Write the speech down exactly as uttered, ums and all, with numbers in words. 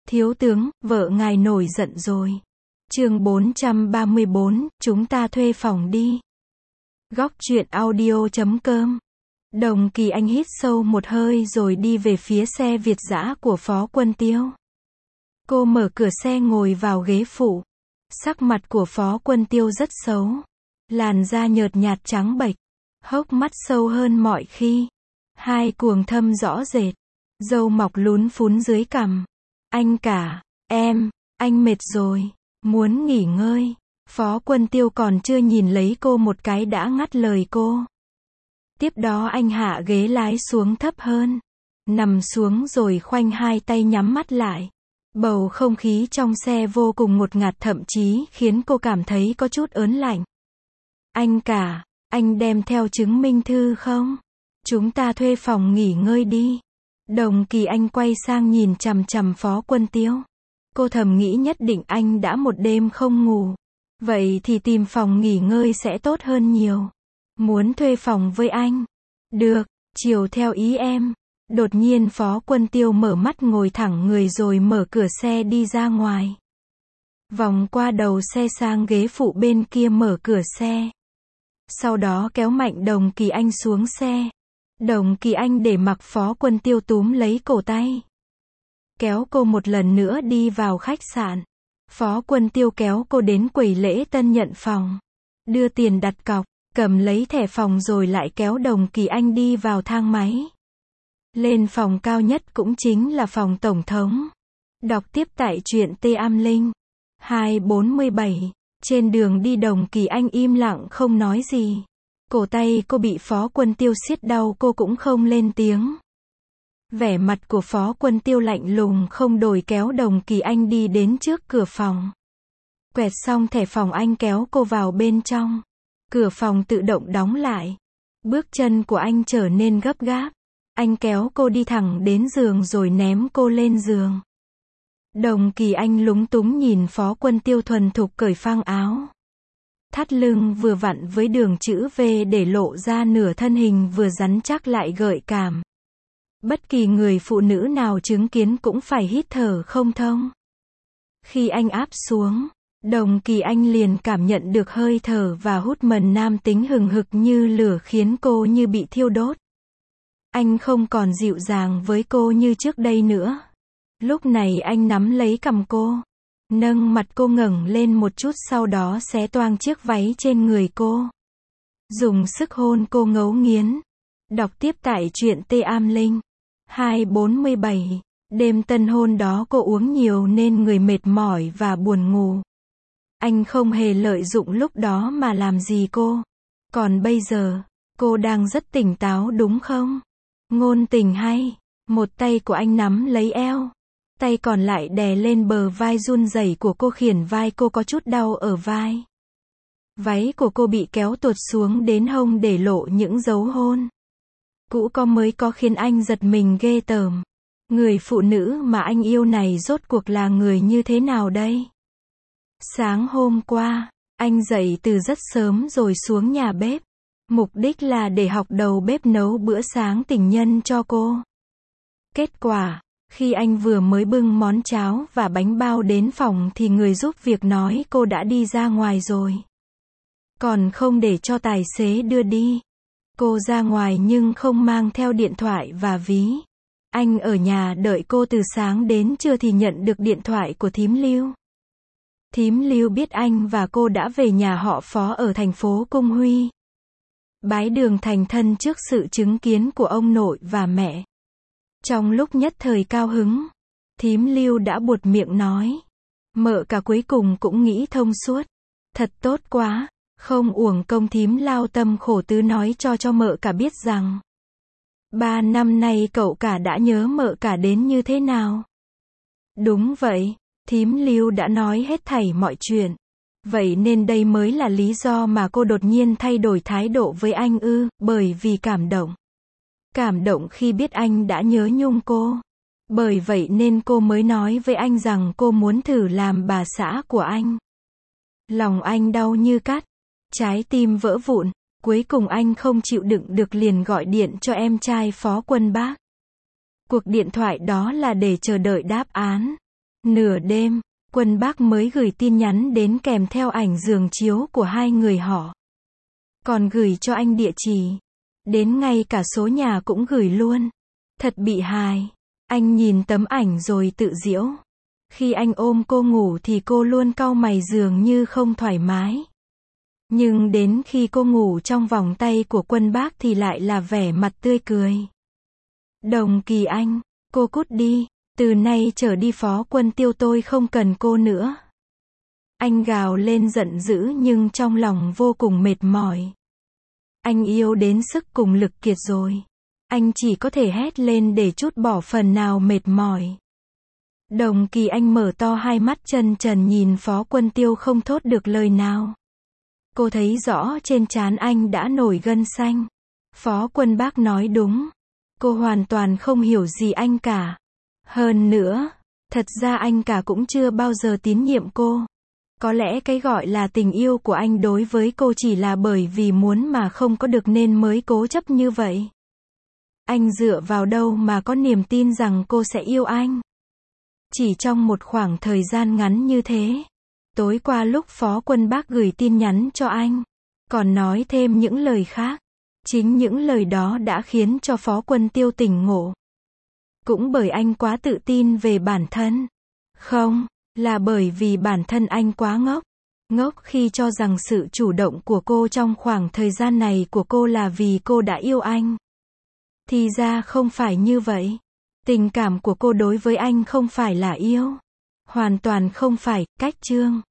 Thiếu tướng, vợ ngài nổi giận rồi. Chương bốn trăm ba mươi bốn, chúng ta thuê phòng đi. Góc truyện audio chấm com. Đồng Kỳ Anh hít sâu một hơi rồi đi về phía xe Việt dã của Phó Quân Tiêu. Cô mở cửa xe ngồi vào ghế phụ. Sắc mặt của Phó Quân Tiêu rất xấu. Làn da nhợt nhạt trắng bệch. Hốc mắt sâu hơn mọi khi. Hai cuồng thâm rõ rệt. Râu mọc lún phún dưới cằm. Anh cả, em, anh mệt rồi, muốn nghỉ ngơi. Phó Quân Tiêu còn chưa nhìn lấy cô một cái đã ngắt lời cô. Tiếp đó anh hạ ghế lái xuống thấp hơn. Nằm xuống rồi khoanh hai tay nhắm mắt lại. Bầu không khí trong xe vô cùng ngột ngạt, thậm chí khiến cô cảm thấy có chút ớn lạnh. Anh cả, anh đem theo chứng minh thư không? Chúng ta thuê phòng nghỉ ngơi đi. Đồng Kỳ Anh quay sang nhìn chằm chằm Phó Quân Tiêu. Cô thầm nghĩ nhất định anh đã một đêm không ngủ. Vậy thì tìm phòng nghỉ ngơi sẽ tốt hơn nhiều. Muốn thuê phòng với anh? Được, chiều theo ý em. Đột nhiên Phó Quân Tiêu mở mắt ngồi thẳng người rồi mở cửa xe đi ra ngoài. Vòng qua đầu xe sang ghế phụ bên kia mở cửa xe. Sau đó kéo mạnh Đồng Kỳ Anh xuống xe. Đồng Kỳ Anh để mặc Phó Quân Tiêu túm lấy cổ tay. Kéo cô một lần nữa đi vào khách sạn. Phó Quân Tiêu kéo cô đến quầy lễ tân nhận phòng. Đưa tiền đặt cọc, cầm lấy thẻ phòng rồi lại kéo Đồng Kỳ Anh đi vào thang máy. Lên phòng cao nhất cũng chính là phòng tổng thống. Đọc tiếp tại truyện T Am Linh. hai bốn bảy. Trên đường đi Đồng Kỳ Anh im lặng không nói gì. Cổ tay cô bị Phó Quân Tiêu siết đau, cô cũng không lên tiếng. Vẻ mặt của Phó Quân Tiêu lạnh lùng không đổi, kéo Đồng Kỳ Anh đi đến trước cửa phòng. Quẹt xong thẻ phòng anh kéo cô vào bên trong. Cửa phòng tự động đóng lại. Bước chân của anh trở nên gấp gáp. Anh kéo cô đi thẳng đến giường rồi ném cô lên giường. Đồng Kỳ Anh lúng túng nhìn Phó Quân Tiêu thuần thục cởi phăng áo. Thắt lưng vừa vặn với đường chữ V để lộ ra nửa thân hình vừa rắn chắc lại gợi cảm. Bất kỳ người phụ nữ nào chứng kiến cũng phải hít thở không thông. Khi anh áp xuống, Đồng Kỳ Anh liền cảm nhận được hơi thở và hút mần nam tính hừng hực như lửa khiến cô như bị thiêu đốt. Anh không còn dịu dàng với cô như trước đây nữa. Lúc này anh nắm lấy cằm cô. Nâng mặt cô ngẩng lên một chút, sau đó xé toang chiếc váy trên người cô. Dùng sức hôn cô ngấu nghiến. Đọc tiếp tại truyện T Am Linh. hai bốn bảy. Đêm tân hôn đó cô uống nhiều nên người mệt mỏi và buồn ngủ. Anh không hề lợi dụng lúc đó mà làm gì cô. Còn bây giờ, cô đang rất tỉnh táo đúng không? Ngôn tình hay. Một tay của anh nắm lấy eo. Tay còn lại đè lên bờ vai run rẩy của cô, khiến vai cô có chút đau ở vai. Váy của cô bị kéo tuột xuống đến hông để lộ những dấu hôn. Cũ có mới có khiến anh giật mình ghê tởm. Người phụ nữ mà anh yêu này rốt cuộc là người như thế nào đây? Sáng hôm qua, anh dậy từ rất sớm rồi xuống nhà bếp. Mục đích là để học đầu bếp nấu bữa sáng tình nhân cho cô. Kết quả, khi anh vừa mới bưng món cháo và bánh bao đến phòng thì người giúp việc nói cô đã đi ra ngoài rồi. Còn không để cho tài xế đưa đi. Cô ra ngoài nhưng không mang theo điện thoại và ví. Anh ở nhà đợi cô từ sáng đến trưa thì nhận được điện thoại của thím Lưu. Thím Lưu biết anh và cô đã về nhà họ Phó ở thành phố Cung Huy. Bái đường thành thân trước sự chứng kiến của ông nội và mẹ. Trong lúc nhất thời cao hứng, thím Lưu đã buột miệng nói. Mợ cả cuối cùng cũng nghĩ thông suốt. Thật tốt quá, không uổng công thím lao tâm khổ tứ nói cho cho mợ cả biết rằng. Ba năm nay cậu cả đã nhớ mợ cả đến như thế nào. Đúng vậy, thím Lưu đã nói hết thảy mọi chuyện. Vậy nên đây mới là lý do mà cô đột nhiên thay đổi thái độ với anh ư, bởi vì cảm động. Cảm động khi biết anh đã nhớ nhung cô. Bởi vậy nên cô mới nói với anh rằng cô muốn thử làm bà xã của anh. Lòng anh đau như cắt. Trái tim vỡ vụn. Cuối cùng anh không chịu đựng được liền gọi điện cho em trai Phó Quân Bác. Cuộc điện thoại đó là để chờ đợi đáp án. Nửa đêm, Quân Bác mới gửi tin nhắn đến kèm theo ảnh giường chiếu của hai người họ. Còn gửi cho anh địa chỉ. Đến ngay cả số nhà cũng gửi luôn. Thật bị hài. Anh nhìn tấm ảnh rồi tự giễu. Khi anh ôm cô ngủ thì cô luôn cau mày dường như không thoải mái. Nhưng đến khi cô ngủ trong vòng tay của Quân Bác thì lại là vẻ mặt tươi cười. Đồng Kỳ Anh, cô cút đi. Từ nay trở đi Phó Quân Tiêu tôi không cần cô nữa. Anh gào lên giận dữ nhưng trong lòng vô cùng mệt mỏi. Anh yêu đến sức cùng lực kiệt rồi. Anh chỉ có thể hét lên để trút bỏ phần nào mệt mỏi. Đồng Kỳ Anh mở to hai mắt chân trần nhìn Phó Quân Tiêu không thốt được lời nào. Cô thấy rõ trên trán anh đã nổi gân xanh. Phó Quân Bác nói đúng. Cô hoàn toàn không hiểu gì anh cả. Hơn nữa, thật ra anh cả cũng chưa bao giờ tín nhiệm cô. Có lẽ cái gọi là tình yêu của anh đối với cô chỉ là bởi vì muốn mà không có được nên mới cố chấp như vậy. Anh dựa vào đâu mà có niềm tin rằng cô sẽ yêu anh? Chỉ trong một khoảng thời gian ngắn như thế. Tối qua lúc Phó Quân Bác gửi tin nhắn cho anh, còn nói thêm những lời khác. Chính những lời đó đã khiến cho Phó Quân Tiêu tỉnh ngộ. Cũng bởi anh quá tự tin về bản thân. Không, là bởi vì bản thân anh quá ngốc. Ngốc khi cho rằng sự chủ động của cô trong khoảng thời gian này của cô là vì cô đã yêu anh. Thì ra không phải như vậy. Tình cảm của cô đối với anh không phải là yêu. Hoàn toàn không phải, cách chương.